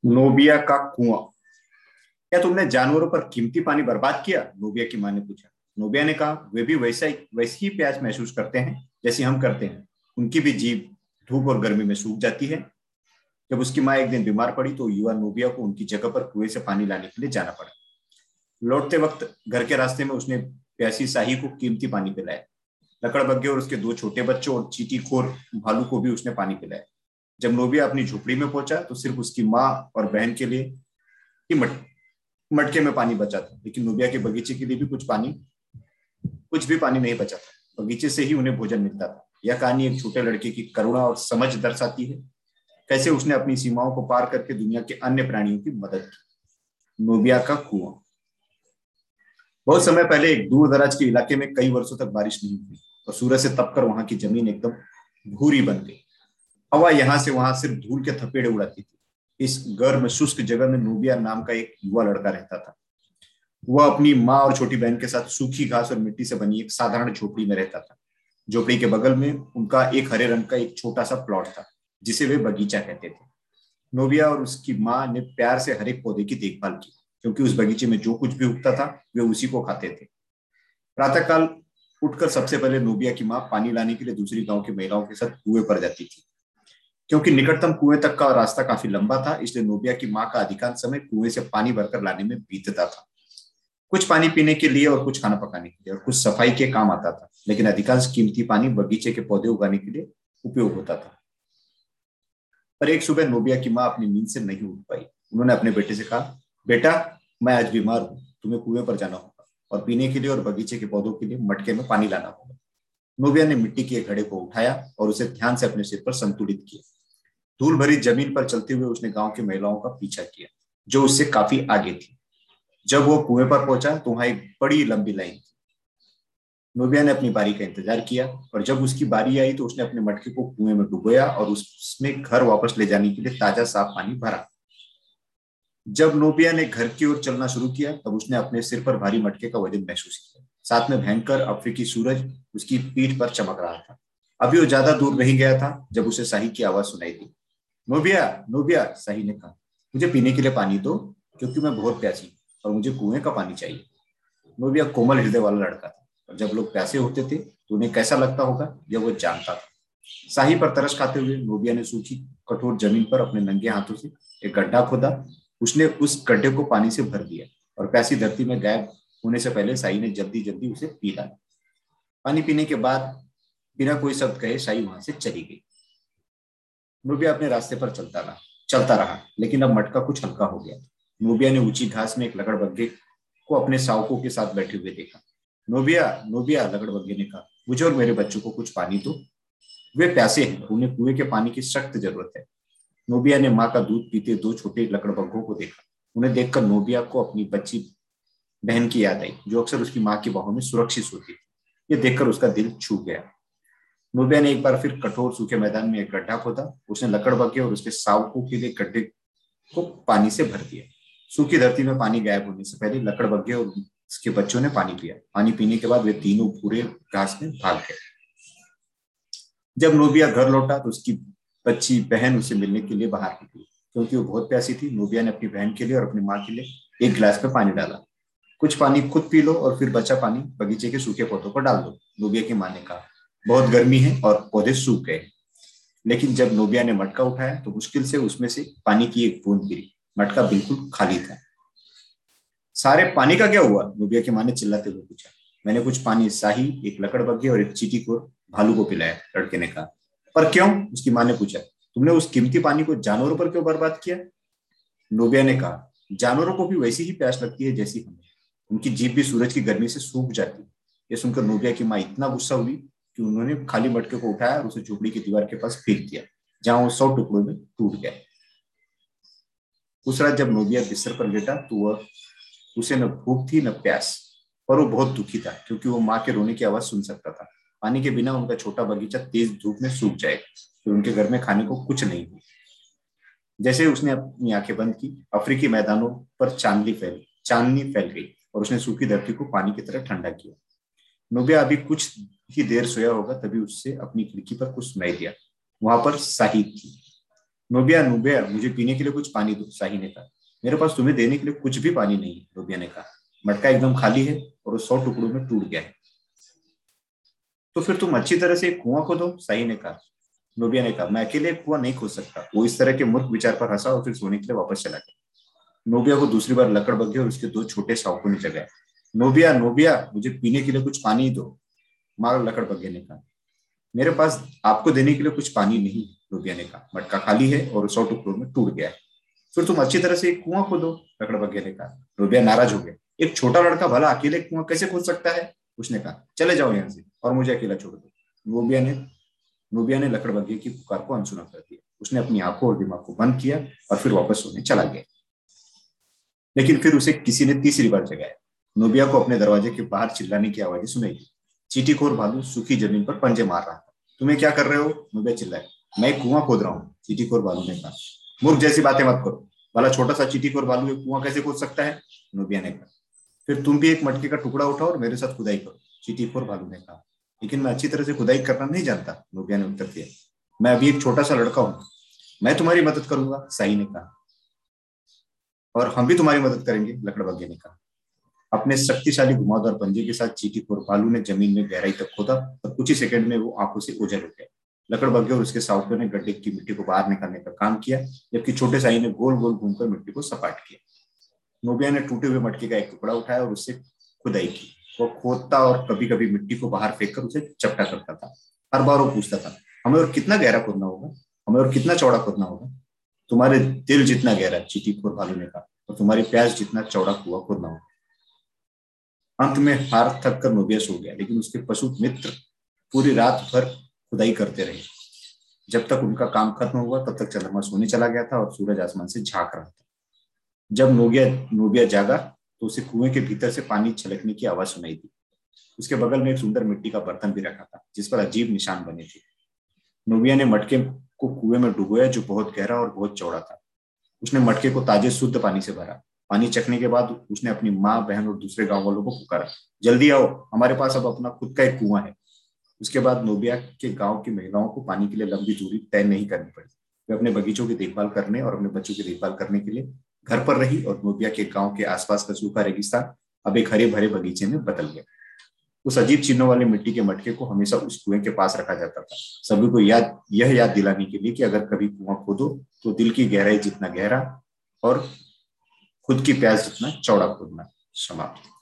Nubia का कुआं। क्या तुमने जानवरों पर कीमती पानी बर्बाद किया? नोबिया की मां ने पूछा। नोबिया ने कहा, वे भी वैसी ही प्यास महसूस करते हैं जैसे हम करते हैं। उनकी भी जीभ धूप और गर्मी में सूख जाती है। जब उसकी माँ एक दिन बीमार पड़ी तो युवा नोबिया को उनकी जगह पर कुएं से पानी लाने के लिए जाना पड़ा। लौटते वक्त घर के रास्ते में उसने प्यासी शाही को कीमती पानी पिलाया। लकड़बग्घे और उसके दो छोटे बच्चों और चींटीखोर भालू को भी उसने पानी पिलाया। जब नोबिया अपनी झोपड़ी में पहुंचा तो सिर्फ उसकी माँ और बहन के लिए ही मटके में पानी बचा था, लेकिन नोबिया के बगीचे के लिए भी कुछ भी पानी नहीं बचा था। बगीचे से ही उन्हें भोजन मिलता था। यह कहानी एक छोटे लड़के की करुणा और समझ दर्शाती है, कैसे उसने अपनी सीमाओं को पार करके दुनिया के अन्य प्राणियों की मदद की। नोबिया का कुआं। बहुत समय पहले एक दूर दराज के इलाके में कई वर्षों तक बारिश नहीं हुई और सूरज से तपकर वहां की जमीन एकदम भूरी बन गई। हवा यहाँ से वहां सिर्फ धूल के थपेड़े उड़ाती थी। इस गर्म शुष्क जगह में नोबिया नाम का एक युवा लड़का रहता था। वह अपनी माँ और छोटी बहन के साथ सूखी घास और मिट्टी से बनी एक साधारण झोपड़ी में रहता था। झोपड़ी के बगल में उनका एक हरे रंग का एक छोटा सा प्लॉट था, जिसे वे बगीचा कहते थे। नोबिया और उसकी माँ ने प्यार से हर एक पौधे की देखभाल की, क्योंकि उस बगीचे में जो कुछ भी उगता था वे उसी को खाते थे। प्रातःकाल उठकर सबसे पहले नोबिया की माँ पानी लाने के लिए दूसरी गांव की महिलाओं के साथ कुएं पर जाती थी। क्योंकि निकटतम कुएं तक का रास्ता काफी लंबा था, इसलिए नोबिया की माँ का अधिकांश समय कुएं से पानी भरकर लाने में बीतता था। कुछ पानी पीने के लिए और कुछ खाना पकाने के लिए और कुछ सफाई के काम आता था, लेकिन अधिकांश कीमती पानी बगीचे के पौधे उगाने के लिए उपयोग होता था। पर एक सुबह नोबिया की माँ अपनी नींद से नहीं उठ पाई। उन्होंने अपने बेटे से कहा, बेटा, मैं आज बीमार हूँ, तुम्हें कुएं पर जाना होगा और पीने के लिए और बगीचे के पौधों के लिए मटके में पानी लाना होगा। नोबिया ने मिट्टी के घड़े को उठाया और उसे ध्यान से अपने सिर पर संतुलित किया। धूल भरी जमीन पर चलते हुए उसने गांव की महिलाओं का पीछा किया, जो उससे काफी आगे थी। जब वो कुएं पर पहुंचा तो वहां एक बड़ी लंबी लाइन थी। नोबिया ने अपनी बारी का इंतजार किया और जब उसकी बारी आई तो उसने अपने मटके को कुएं में डुबोया और उसमें घर वापस ले जाने के लिए ताजा साफ पानी भरा। जब नोबिया ने घर की ओर चलना शुरू किया तब उसने अपने सिर पर भारी मटके का वजन महसूस किया। साथ में भयंकर अफ्रीकी सूरज उसकी पीठ पर चमक रहा था। अभी वो ज्यादा दूर नहीं गया था जब उसे शाही की आवाज सुनाई दी। नोबिया, नोबिया, शाही ने कहा, मुझे पीने के लिए पानी दो, क्योंकि मैं बहुत प्यासी हूं और मुझे कुएं का पानी चाहिए। नोबिया कोमल हृदय वाला लड़का था और जब लोग प्यासे होते थे तो उन्हें कैसा लगता होगा यह वो जानता था। शाही पर तरस खाते हुए नोबिया ने सूखी कठोर जमीन पर अपने नंगे हाथों से एक गड्ढा खोदा। उसने उस गड्ढे को पानी से भर दिया और प्यासी धरती में गायब होने से पहले शाही ने जल्दी जल्दी उसे पी डाला। पानी पीने के बाद बिना कोई शब्द कहे शाही वहां से चली गई। नोबिया अपने रास्ते पर चलता रहा, लेकिन अब मटका कुछ हल्का हो गया। नोबिया ने ऊंची घास में एक लकड़बग्घे को अपने शावकों के साथ बैठे हुए देखा। नोबिया, नोबिया, लकड़बग्घे ने कहा, मुझे और मेरे बच्चों को कुछ पानी दो। वे प्यासे हैं, उन्हें कुएं के पानी की सख्त जरूरत है। नोबिया ने माँ का दूध पीते दो छोटे लकड़बग्घों को देखा। उन्हें देखकर नोबिया को अपनी बच्ची बहन की याद आई, जो अक्सर उसकी माँ की बाहों में सुरक्षित सोती थी। ये देखकर उसका दिल छू गया। नोबिया ने एक बार फिर कठोर सूखे मैदान में एक गड्ढा खोदा। उसने लकड़बग्घे और उसके शावकों के लिए गड्ढे को पानी से भर दिया। सूखी धरती में पानी गायब होने से पहले लकड़बग्घे और उसके बच्चों ने पानी पिया। पानी पीने के बाद वे तीनों पूरे घास में भाग गए। जब नोबिया घर लौटा तो उसकी बच्ची बहन उसे मिलने के लिए बाहर निकली। क्योंकि वो बहुत प्यासी थी, नोबिया ने अपनी बहन के लिए और अपनी माँ के लिए एक गिलास में पानी डाला। कुछ पानी खुद पी लो और फिर बचा पानी बगीचे के सूखे पौधों पर डाल दो, नोबिया की माँ ने कहा। बहुत गर्मी है और पौधे सूख गए। लेकिन जब नोबिया ने मटका उठाया तो मुश्किल से उसमें से पानी की एक बूंद गिरी। मटका बिल्कुल खाली था। सारे पानी का क्या हुआ? नोबिया की माँ ने चिल्लाते हुए पूछा। मैंने कुछ पानी शाही, एक लकड़बग्घे और एक चींटी को भालू को पिलाया, लड़के ने कहा। पर क्यों? उसकी माँ ने पूछा। तुमने उस कीमती पानी को जानवरों पर क्यों बर्बाद किया? नोबिया ने कहा, जानवरों को भी वैसी ही प्यास लगती है जैसी हमें। उनकी जीभ भी सूरज की गर्मी से सूख जाती है। यह सुनकर नोबिया की माँ इतना गुस्सा हुई कि उन्होंने खाली मटके को उठाया और उसे झोपड़ी की दीवार के पास फेंक दिया, जहां वो 100 टुकड़ों में टूट गया। उस रात जब नोबिया बिस्तर पर लेटा तो वह उसे न भूख थी न प्यास, पर वो बहुत दुखी था क्योंकि वो माँ के रोने की आवाज सुन सकता था। पानी के बिना उनका छोटा बगीचा तेज धूप में सूख जाएगा, तो उनके घर में खाने को कुछ नहीं हुआ। जैसे ही उसने अपनी आंखें बंद की, अफ्रीकी मैदानों पर चांदनी फैल गई और उसने सूखी धरती को पानी की तरह ठंडा किया। नोबिया अभी कुछ ही देर सोया होगा, तभी उससे अपनी खिड़की पर कुछ सुनाई दिया। वहां पर शाही थी। नोबिया नोबिया मुझे पीने के लिए कुछ पानी दो, साही ने कहा। मेरे पास तुम्हें देने के लिए कुछ भी पानी नहीं है, नोबिया ने कहा। मटका एकदम खाली है और वो 100 टुकड़ों में टूट गया है। तो फिर तुम अच्छी तरह से एक कुआं खोदो, साही ने कहा। नोबिया ने कहा, मैं अकेले एक कुआं नहीं खोद सकता। वो इस तरह के मूर्ख विचार पर हंसा और फिर सोने के लिए वापस चला गया। नोबिया को दूसरी बार लकड़ बग्घे और उसके दो छोटे शावकों ने जगाया। नोबिया नोबिया मुझे पीने के लिए कुछ पानी दो, मार लकड़ बग्घे ने कहा। मेरे पास आपको देने के लिए कुछ पानी नहीं, नोबिया ने कहा। मटका खाली है और 100 टुकड़ों में टूट गया है। फिर तुम अच्छी तरह से एक कुआं खोदो, लकड़ बग्घे ने कहा। नोबिया नाराज हो गया। एक छोटा लड़का भला अकेले कुआं कैसे खोद सकता है, उसने कहा। चले जाओ यहाँ से और मुझे अकेला छोड़ दो। नोबिया ने लकड़ बग्घे की पुकार को अनसुना कर दिया। उसने अपनी आंखों और दिमाग को बंद किया और फिर वापस सोने चला गया। लेकिन फिर उसे किसी ने तीसरी बार जगाया। नोबिया को अपने दरवाजे के बाहर चिल्लाने की आवाजें सुनाई दी। चींटीखोर भालू सूखी जमीन पर पंजे मार रहा था। तुम्हें क्या कर रहे हो, नोबिया चिल्लाया। मैं एक कुआं खोद रहा हूँ, चींटीखोर भालू ने कहा। मूर्ख जैसी बातें मत करो, भला छोटा सा चींटीखोर भालू एक कुआं कैसे खोद सकता है, नोबिया ने कहा। फिर तुम भी एक मटके का टुकड़ा उठाओ और मेरे साथ खुदाई करो, चींटीखोर भालू ने कहा। लेकिन मैं अच्छी तरह से खुदाई करना नहीं जानता, नोबिया ने उत्तर दिया। मैं अभी एक छोटा सा लड़का हूँ। मैं तुम्हारी मदद करूंगा, साई ने कहा। और हम भी तुम्हारी मदद करेंगे, लकड़बग्घे ने कहा। अपने शक्तिशाली घुमावदार पंजे के साथ चींटीखोर भालू ने जमीन में गहराई तक खोदा और कुछ ही सेकंड में वो आंखों से ओझल हो गया। लकड़बग्घे और उसके सावकियों ने गड्ढे की मिट्टी को बाहर निकालने का काम किया, जबकि छोटे साई ने गोल गोल घूमकर मिट्टी को सपाट किया। नोबिया ने टूटे हुए मटके का एक टुकड़ा उठाया और उससे खुदाई की। वो खोदता और कभी कभी मिट्टी को बाहर फेंक कर उसे चपटा करता था। हर बार वो पूछता था, हमें और कितना गहरा खोदना होगा, हमें और कितना चौड़ा खोदना होगा। तुम्हारे दिल जितना गहरा, चींटीखोर भालू ने कहा, और तुम्हारी प्यास जितना चौड़ा कुआं खोदना होगा। अंत में हार थक कर नोबिया सो गया, लेकिन उसके पशु मित्र पूरी रात भर खुदाई करते रहे। जब तक उनका काम खत्म हुआ तब तक चंद्रमा सोने चला गया था और सूरज आसमान से झांक रहा था। जब नोबिया नोबिया जागा तो उसे कुएं के भीतर से पानी छलकने की आवाज सुनाई दी। उसके बगल में एक सुंदर मिट्टी का बर्तन भी रखा था, जिस पर अजीब निशान बने थे। नोबिया ने मटके को कुएं में डुबोया, जो बहुत गहरा और बहुत चौड़ा था। उसने मटके को ताजे शुद्ध पानी से भरा। पानी चखने के बाद उसने अपनी माँ, बहन और दूसरे गांव वालों को पुकारा, जल्दी आओ, हमारे पास अब अपना खुद का एक कुआं है। उसके बाद नोबिया के गांव की महिलाओं को पानी के लिए लंबी दूरी तय नहीं करनी पड़ी। वे अपने बगीचों की देखभाल करने और अपने बच्चों की देखभाल करने के लिए घर पर रही और नोबिया के गांव के आसपास का सूखा रेगिस्तान अब एक हरे भरे बगीचे में बदल गया। उस अजीब चिन्हों वाले मिट्टी के मटके को हमेशा उस कुएं के पास रखा जाता था, सभी को यह याद दिलाने के लिए कि अगर कभी कुआं खोदो तो दिल की गहराई जितना गहरा और खुद की प्यास जितना चौड़ा खोदना। समाप्त।